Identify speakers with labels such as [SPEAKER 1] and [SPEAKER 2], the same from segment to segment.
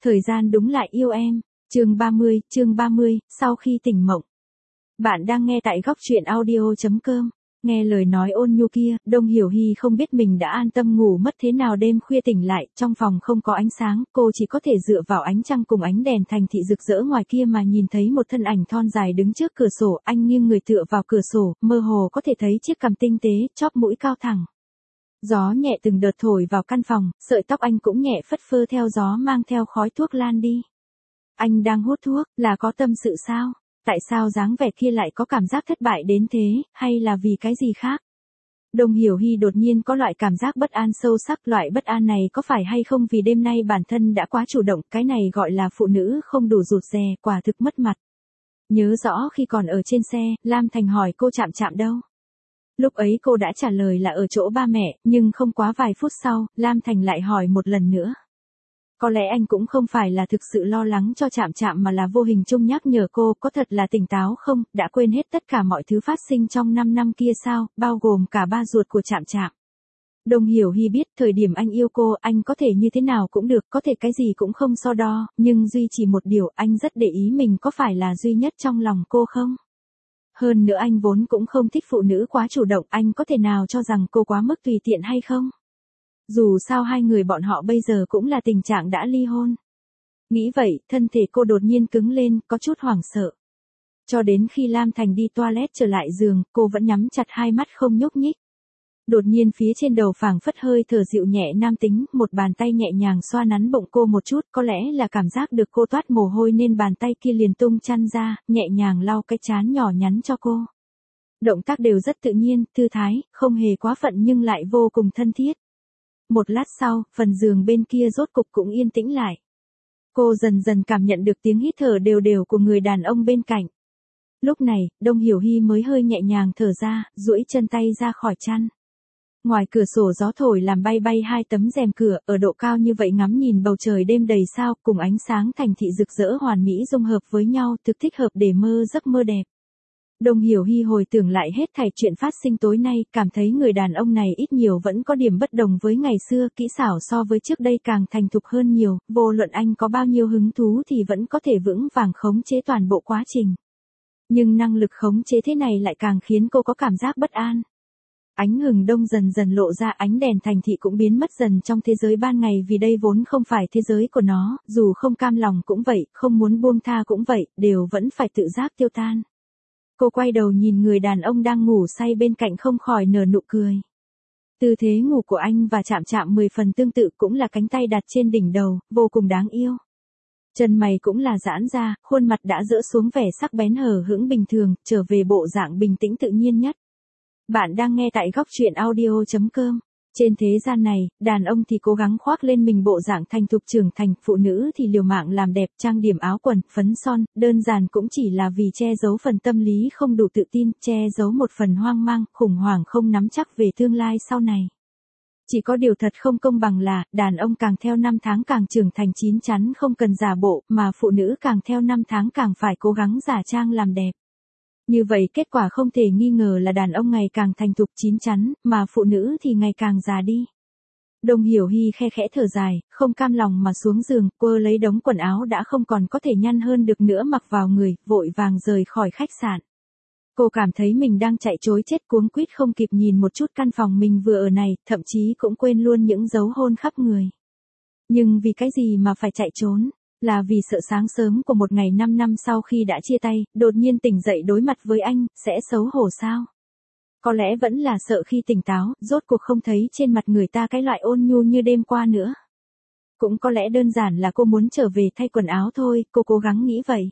[SPEAKER 1] Thời gian đúng lại yêu em. Chương 30, sau khi tỉnh mộng. Bạn đang nghe tại góc truyện audio.com. Nghe lời nói ôn nhu kia, Đông Hiểu Hi không biết mình đã an tâm ngủ mất thế nào đêm khuya tỉnh lại, trong phòng không có ánh sáng, cô chỉ có thể dựa vào ánh trăng cùng ánh đèn thành thị rực rỡ ngoài kia mà nhìn thấy một thân ảnh thon dài đứng trước cửa sổ, anh nghiêng người tựa vào cửa sổ, mơ hồ có thể thấy chiếc cằm tinh tế, chóp mũi cao thẳng. Gió nhẹ từng đợt thổi vào căn phòng, sợi tóc anh cũng nhẹ phất phơ theo gió mang theo khói thuốc lan đi. Anh đang hút thuốc, là có tâm sự sao? Tại sao dáng vẻ kia lại có cảm giác thất bại đến thế, hay là vì cái gì khác? Đông Hiểu Hi đột nhiên có loại cảm giác bất an sâu sắc, loại bất an này có phải hay không vì đêm nay bản thân đã quá chủ động, cái này gọi là phụ nữ không đủ rụt rè, quả thực mất mặt. Nhớ rõ khi còn ở trên xe, Lam Thành hỏi cô Chạm Chạm đâu? Lúc ấy cô đã trả lời là ở chỗ ba mẹ, nhưng không quá vài phút sau, Lam Thành lại hỏi một lần nữa. Có lẽ anh cũng không phải là thực sự lo lắng cho Chạm Chạm mà là vô hình chung nhắc nhở cô có thật là tỉnh táo không, đã quên hết tất cả mọi thứ phát sinh trong 5 năm kia sao, bao gồm cả ba ruột của Chạm Chạm. Đông Hiểu Hi biết thời điểm anh yêu cô, anh có thể như thế nào cũng được, có thể cái gì cũng không so đo, nhưng duy chỉ một điều anh rất để ý mình có phải là duy nhất trong lòng cô không? Hơn nữa anh vốn cũng không thích phụ nữ quá chủ động, anh có thể nào cho rằng cô quá mức tùy tiện hay không? Dù sao hai người bọn họ bây giờ cũng là tình trạng đã ly hôn. Nghĩ vậy, thân thể cô đột nhiên cứng lên, có chút hoảng sợ. Cho đến khi Lam Thành đi toilet trở lại giường, cô vẫn nhắm chặt hai mắt không nhúc nhích. Đột nhiên phía trên đầu phảng phất hơi thở dịu nhẹ nam tính, một bàn tay nhẹ nhàng xoa nắn bụng cô một chút, có lẽ là cảm giác được cô toát mồ hôi nên bàn tay kia liền tung chăn ra, nhẹ nhàng lau cái trán nhỏ nhắn cho cô. Động tác đều rất tự nhiên, thư thái, không hề quá phận nhưng lại vô cùng thân thiết. Một lát sau, phần giường bên kia rốt cục cũng yên tĩnh lại. Cô dần dần cảm nhận được tiếng hít thở đều đều của người đàn ông bên cạnh. Lúc này, Đông Hiểu Hi mới hơi nhẹ nhàng thở ra, duỗi chân tay ra khỏi chăn. Ngoài cửa sổ gió thổi làm bay bay hai tấm rèm cửa, ở độ cao như vậy ngắm nhìn bầu trời đêm đầy sao, cùng ánh sáng thành thị rực rỡ hoàn mỹ dung hợp với nhau, thực thích hợp để mơ giấc mơ đẹp. Đông Hiểu Hi hồi tưởng lại hết thảy chuyện phát sinh tối nay, cảm thấy người đàn ông này ít nhiều vẫn có điểm bất đồng với ngày xưa, kỹ xảo so với trước đây càng thành thục hơn nhiều, vô luận anh có bao nhiêu hứng thú thì vẫn có thể vững vàng khống chế toàn bộ quá trình. Nhưng năng lực khống chế thế này lại càng khiến cô có cảm giác bất an. Ánh hừng đông dần dần lộ ra, ánh đèn thành thị cũng biến mất dần trong thế giới ban ngày vì đây vốn không phải thế giới của nó, dù không cam lòng cũng vậy, không muốn buông tha cũng vậy, đều vẫn phải tự giác tiêu tan. Cô quay đầu nhìn người đàn ông đang ngủ say bên cạnh không khỏi nở nụ cười. Tư thế ngủ của anh và Chạm Chạm 10 phần tương tự, cũng là cánh tay đặt trên đỉnh đầu, vô cùng đáng yêu. Chân mày cũng là giãn ra, khuôn mặt đã dỡ xuống vẻ sắc bén hờ hững bình thường, trở về bộ dạng bình tĩnh tự nhiên nhất. Bạn đang nghe tại góc truyện audio.com. Trên thế gian này, đàn ông thì cố gắng khoác lên mình bộ dạng thành thục trưởng thành, phụ nữ thì liều mạng làm đẹp, trang điểm áo quần, phấn son, đơn giản cũng chỉ là vì che giấu phần tâm lý không đủ tự tin, che giấu một phần hoang mang, khủng hoảng không nắm chắc về tương lai sau này. Chỉ có điều thật không công bằng là, đàn ông càng theo năm tháng càng trưởng thành chín chắn không cần giả bộ, mà phụ nữ càng theo năm tháng càng phải cố gắng giả trang làm đẹp. Như vậy kết quả không thể nghi ngờ là đàn ông ngày càng thành thục chín chắn, mà phụ nữ thì ngày càng già đi. Đông Hiểu Hi khe khẽ thở dài, không cam lòng mà xuống giường, quơ lấy đống quần áo đã không còn có thể nhăn hơn được nữa mặc vào người, vội vàng rời khỏi khách sạn. Cô cảm thấy mình đang chạy trối chết cuống quýt không kịp nhìn một chút căn phòng mình vừa ở này, thậm chí cũng quên luôn những dấu hôn khắp người. Nhưng vì cái gì mà phải chạy trốn? Là vì sợ sáng sớm của một ngày 5 năm sau khi đã chia tay, đột nhiên tỉnh dậy đối mặt với anh, sẽ xấu hổ sao? Có lẽ vẫn là sợ khi tỉnh táo, rốt cuộc không thấy trên mặt người ta cái loại ôn nhu như đêm qua nữa. Cũng có lẽ đơn giản là cô muốn trở về thay quần áo thôi, cô cố gắng nghĩ vậy.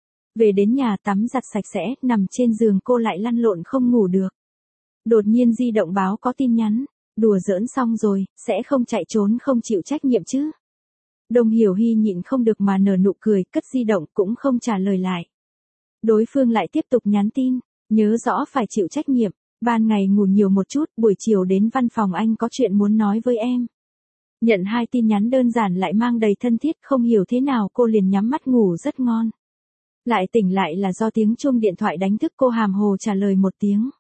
[SPEAKER 1] Về đến nhà tắm giặt sạch sẽ, nằm trên giường cô lại lăn lộn không ngủ được. Đột nhiên di động báo có tin nhắn, đùa giỡn xong rồi, sẽ không chạy trốn không chịu trách nhiệm chứ? Đông Hiểu Hi nhịn không được mà nở nụ cười, cất di động cũng không trả lời lại. Đối phương lại tiếp tục nhắn tin, nhớ rõ phải chịu trách nhiệm, ban ngày ngủ nhiều một chút, buổi chiều đến văn phòng anh có chuyện muốn nói với em. Nhận hai tin nhắn đơn giản lại mang đầy thân thiết, không hiểu thế nào cô liền nhắm mắt ngủ rất ngon. Lại tỉnh lại là do tiếng chuông điện thoại đánh thức cô hàm hồ trả lời một tiếng.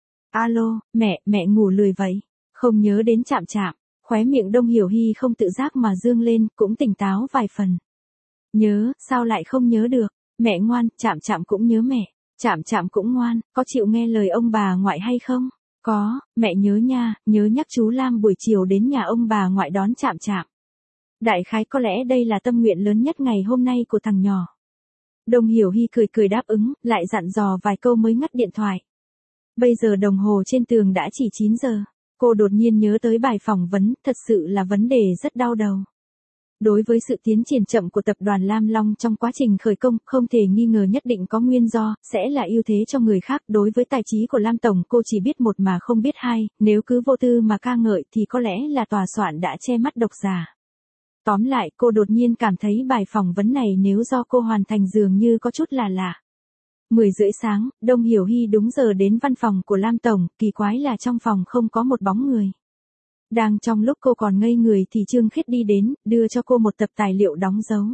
[SPEAKER 1] Alo, mẹ ngủ lười vậy, không nhớ đến Chạm Chạm. Khóe miệng Đông Hiểu Hi không tự giác mà dương lên, cũng tỉnh táo vài phần. Nhớ, sao lại không nhớ được? Mẹ ngoan, Chạm Chạm cũng nhớ mẹ. Chạm Chạm cũng ngoan, có chịu nghe lời ông bà ngoại hay không? Có, mẹ nhớ nha, nhớ nhắc chú Lam buổi chiều đến nhà ông bà ngoại đón Chạm Chạm. Đại khái có lẽ đây là tâm nguyện lớn nhất ngày hôm nay của thằng nhỏ. Đồng Hiểu Hy cười cười đáp ứng, lại dặn dò vài câu mới ngắt điện thoại. Bây giờ đồng hồ trên tường đã chỉ 9 giờ. Cô đột nhiên nhớ tới bài phỏng vấn, thật sự là vấn đề rất đau đầu. Đối với sự tiến triển chậm của tập đoàn Lam Long trong quá trình khởi công, không thể nghi ngờ nhất định có nguyên do, sẽ là ưu thế cho người khác. Đối với tài trí của Lam Tổng cô chỉ biết một mà không biết hai, nếu cứ vô tư mà ca ngợi thì có lẽ là tòa soạn đã che mắt độc giả. Tóm lại, cô đột nhiên cảm thấy bài phỏng vấn này nếu do cô hoàn thành dường như có chút là lạ. 10 rưỡi sáng, Đồng Hiểu Hy đúng giờ đến văn phòng của Lam Tổng, kỳ quái là trong phòng không có một bóng người. Đang trong lúc cô còn ngây người thì Trương Khiết đi đến, đưa cho cô một tập tài liệu đóng dấu.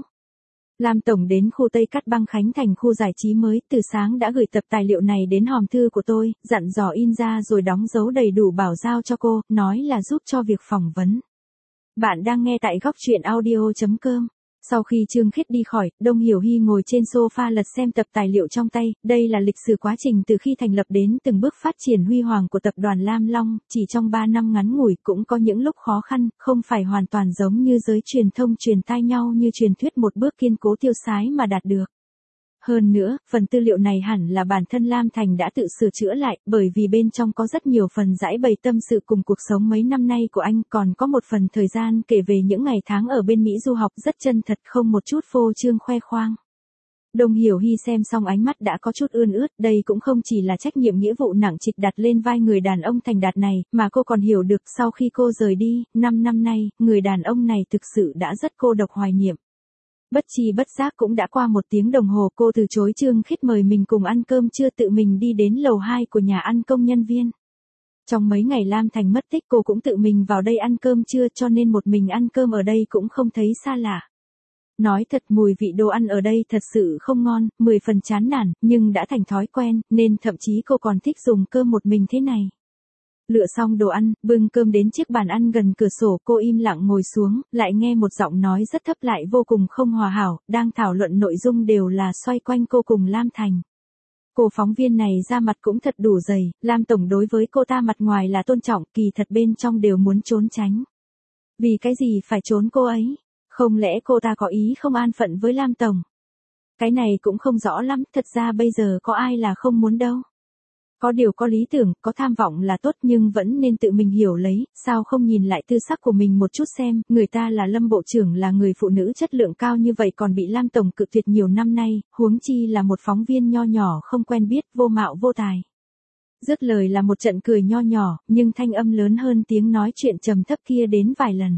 [SPEAKER 1] Lam Tổng đến khu Tây Cát Băng Khánh thành khu giải trí mới, từ sáng đã gửi tập tài liệu này đến hòm thư của tôi, dặn dò in ra rồi đóng dấu đầy đủ bảo giao cho cô, nói là giúp cho việc phỏng vấn. Bạn đang nghe tại góc truyện audio.com. Sau khi Trương Khiết đi khỏi, Đồng Hiểu Hy ngồi trên sofa lật xem tập tài liệu trong tay, đây là lịch sử quá trình từ khi thành lập đến từng bước phát triển huy hoàng của tập đoàn Lam Long, chỉ trong 3 năm ngắn ngủi cũng có những lúc khó khăn, không phải hoàn toàn giống như giới truyền thông truyền tai nhau như truyền thuyết một bước kiên cố tiêu sái mà đạt được. Hơn nữa, phần tư liệu này hẳn là bản thân Lam Thành đã tự sửa chữa lại, bởi vì bên trong có rất nhiều phần giải bày tâm sự cùng cuộc sống mấy năm nay của anh, còn có một phần thời gian kể về những ngày tháng ở bên Mỹ du học rất chân thật, không một chút phô trương khoe khoang. Đồng Hiểu Hy xem xong ánh mắt đã có chút ươn ướt, đây cũng không chỉ là trách nhiệm nghĩa vụ nặng trịch đặt lên vai người đàn ông thành đạt này, mà cô còn hiểu được sau khi cô rời đi, 5 năm nay, người đàn ông này thực sự đã rất cô độc hoài niệm. Bất chi bất giác cũng đã qua 1 tiếng đồng hồ, cô từ chối Trương Khiết mời mình cùng ăn cơm trưa, tự mình đi đến lầu 2 của nhà ăn công nhân viên. Trong mấy ngày Lam Thành mất tích cô cũng tự mình vào đây ăn cơm trưa, cho nên một mình ăn cơm ở đây cũng không thấy xa lạ. Nói thật mùi vị đồ ăn ở đây thật sự không ngon, 10 phần chán nản, nhưng đã thành thói quen, nên thậm chí cô còn thích dùng cơm một mình thế này. Lựa xong đồ ăn, bưng cơm đến chiếc bàn ăn gần cửa sổ, cô im lặng ngồi xuống, lại nghe một giọng nói rất thấp lại vô cùng không hòa hảo, đang thảo luận nội dung đều là xoay quanh cô cùng Lam Thành. Cô phóng viên này ra mặt cũng thật đủ dày, Lam Tổng đối với cô ta mặt ngoài là tôn trọng, kỳ thật bên trong đều muốn trốn tránh. Vì cái gì phải trốn cô ấy? Không lẽ cô ta có ý không an phận với Lam Tổng? Cái này cũng không rõ lắm, thật ra bây giờ có ai là không muốn đâu. Có điều có lý tưởng, có tham vọng là tốt nhưng vẫn nên tự mình hiểu lấy, sao không nhìn lại tư sắc của mình một chút xem, người ta là Lâm Bộ trưởng là người phụ nữ chất lượng cao như vậy còn bị Lam Tổng cự tuyệt nhiều năm nay, huống chi là một phóng viên nho nhỏ không quen biết, vô mạo vô tài. Dứt lời là một trận cười nho nhỏ, nhưng thanh âm lớn hơn tiếng nói chuyện trầm thấp kia đến vài lần.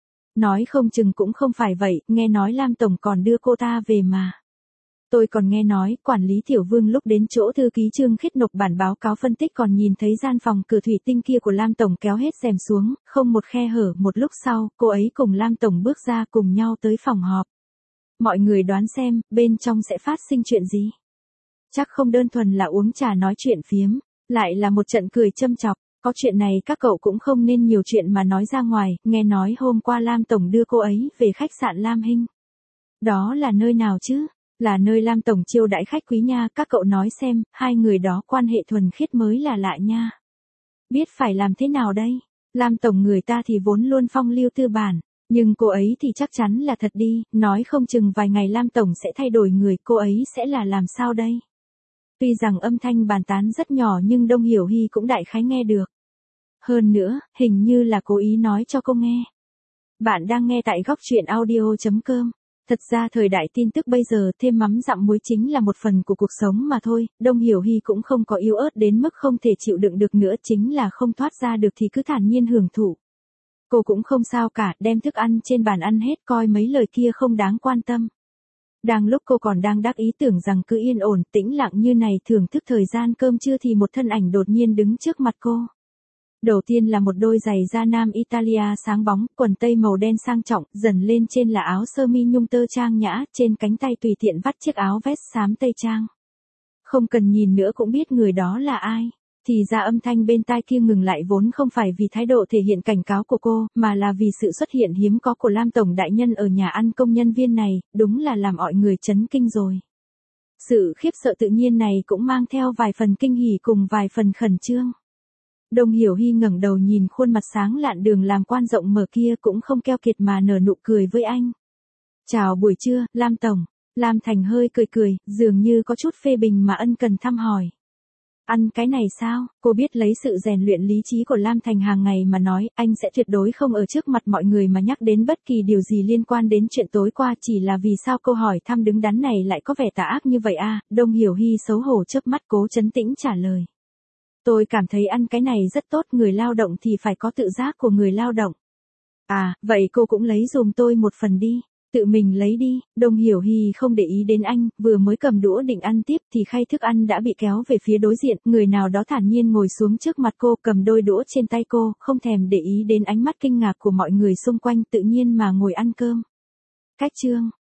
[SPEAKER 1] Nói không chừng cũng không phải vậy, nghe nói Lam Tổng còn đưa cô ta về mà. Tôi còn nghe nói, quản lý Tiểu Vương lúc đến chỗ thư ký Trương Khiết nộp bản báo cáo phân tích còn nhìn thấy gian phòng cửa thủy tinh kia của Lam Tổng kéo hết rèm xuống, không một khe hở. Một lúc sau, cô ấy cùng Lam Tổng bước ra cùng nhau tới phòng họp. Mọi người đoán xem, bên trong sẽ phát sinh chuyện gì? Chắc không đơn thuần là uống trà nói chuyện phiếm, lại là một trận cười châm chọc. Có chuyện này các cậu cũng không nên nhiều chuyện mà nói ra ngoài, nghe nói hôm qua Lam Tổng đưa cô ấy về khách sạn Lam Hinh. Đó là nơi nào chứ? Là nơi Lam Tổng chiêu đãi khách quý nha, các cậu nói xem, hai người đó quan hệ thuần khiết mới là lạ nha. Biết phải làm thế nào đây? Lam Tổng người ta thì vốn luôn phong lưu tư bản, nhưng cô ấy thì chắc chắn là thật đi, nói không chừng vài ngày Lam Tổng sẽ thay đổi người, cô ấy sẽ là làm sao đây? Tuy rằng âm thanh bàn tán rất nhỏ nhưng Đồng Hiểu Hy cũng đại khái nghe được. Hơn nữa, hình như là cố ý nói cho cô nghe. Bạn đang nghe tại góc truyện audio.com. Thật ra thời đại tin tức bây giờ thêm mắm dặm muối chính là một phần của cuộc sống mà thôi, Đồng Hiểu Hy cũng không có yếu ớt đến mức không thể chịu đựng được nữa, chính là không thoát ra được thì cứ thản nhiên hưởng thụ. Cô cũng không sao cả, đem thức ăn trên bàn ăn hết, coi mấy lời kia không đáng quan tâm. Đang lúc cô còn đang đắc ý tưởng rằng cứ yên ổn, tĩnh lặng như này thưởng thức thời gian cơm trưa thì một thân ảnh đột nhiên đứng trước mặt cô. Đầu tiên là một đôi giày da nam Italia sáng bóng, quần tây màu đen sang trọng, dần lên trên là áo sơ mi nhung tơ trang nhã, trên cánh tay tùy tiện vắt chiếc áo vest xám tây trang. Không cần nhìn nữa cũng biết người đó là ai. thì ra âm thanh bên tai kia ngừng lại vốn không phải vì thái độ thể hiện cảnh cáo của cô, mà là vì sự xuất hiện hiếm có của Lam Tổng đại nhân ở nhà ăn công nhân viên này, đúng là làm mọi người chấn kinh rồi. Sự khiếp sợ tự nhiên này cũng mang theo vài phần kinh hỉ cùng vài phần khẩn trương. Đồng Hiểu Hy ngẩng đầu nhìn khuôn mặt sáng lạn đường làm quan rộng mở kia cũng không keo kiệt mà nở nụ cười với anh. Chào buổi trưa, Lam Tổng. Lam Thành hơi cười cười, dường như có chút phê bình mà ân cần thăm hỏi. Ăn cái này sao? Cô biết lấy sự rèn luyện lý trí của Lam Thành hàng ngày mà nói, anh sẽ tuyệt đối không ở trước mặt mọi người mà nhắc đến bất kỳ điều gì liên quan đến chuyện tối qua, chỉ là vì sao câu hỏi thăm đứng đắn này lại có vẻ tà ác như vậy à? Đông Hiểu Hy xấu hổ chớp mắt cố trấn tĩnh trả lời. Tôi cảm thấy ăn cái này rất tốt, người lao động thì phải có tự giác của người lao động. À, vậy cô cũng lấy giùm tôi một phần đi. Tự mình lấy đi. Đồng Hiểu Hy không để ý đến anh, vừa mới cầm đũa định ăn tiếp thì khay thức ăn đã bị kéo về phía đối diện, người nào đó thản nhiên ngồi xuống trước mặt cô, cầm đôi đũa trên tay cô, không thèm để ý đến ánh mắt kinh ngạc của mọi người xung quanh, tự nhiên mà ngồi ăn cơm. Cách chương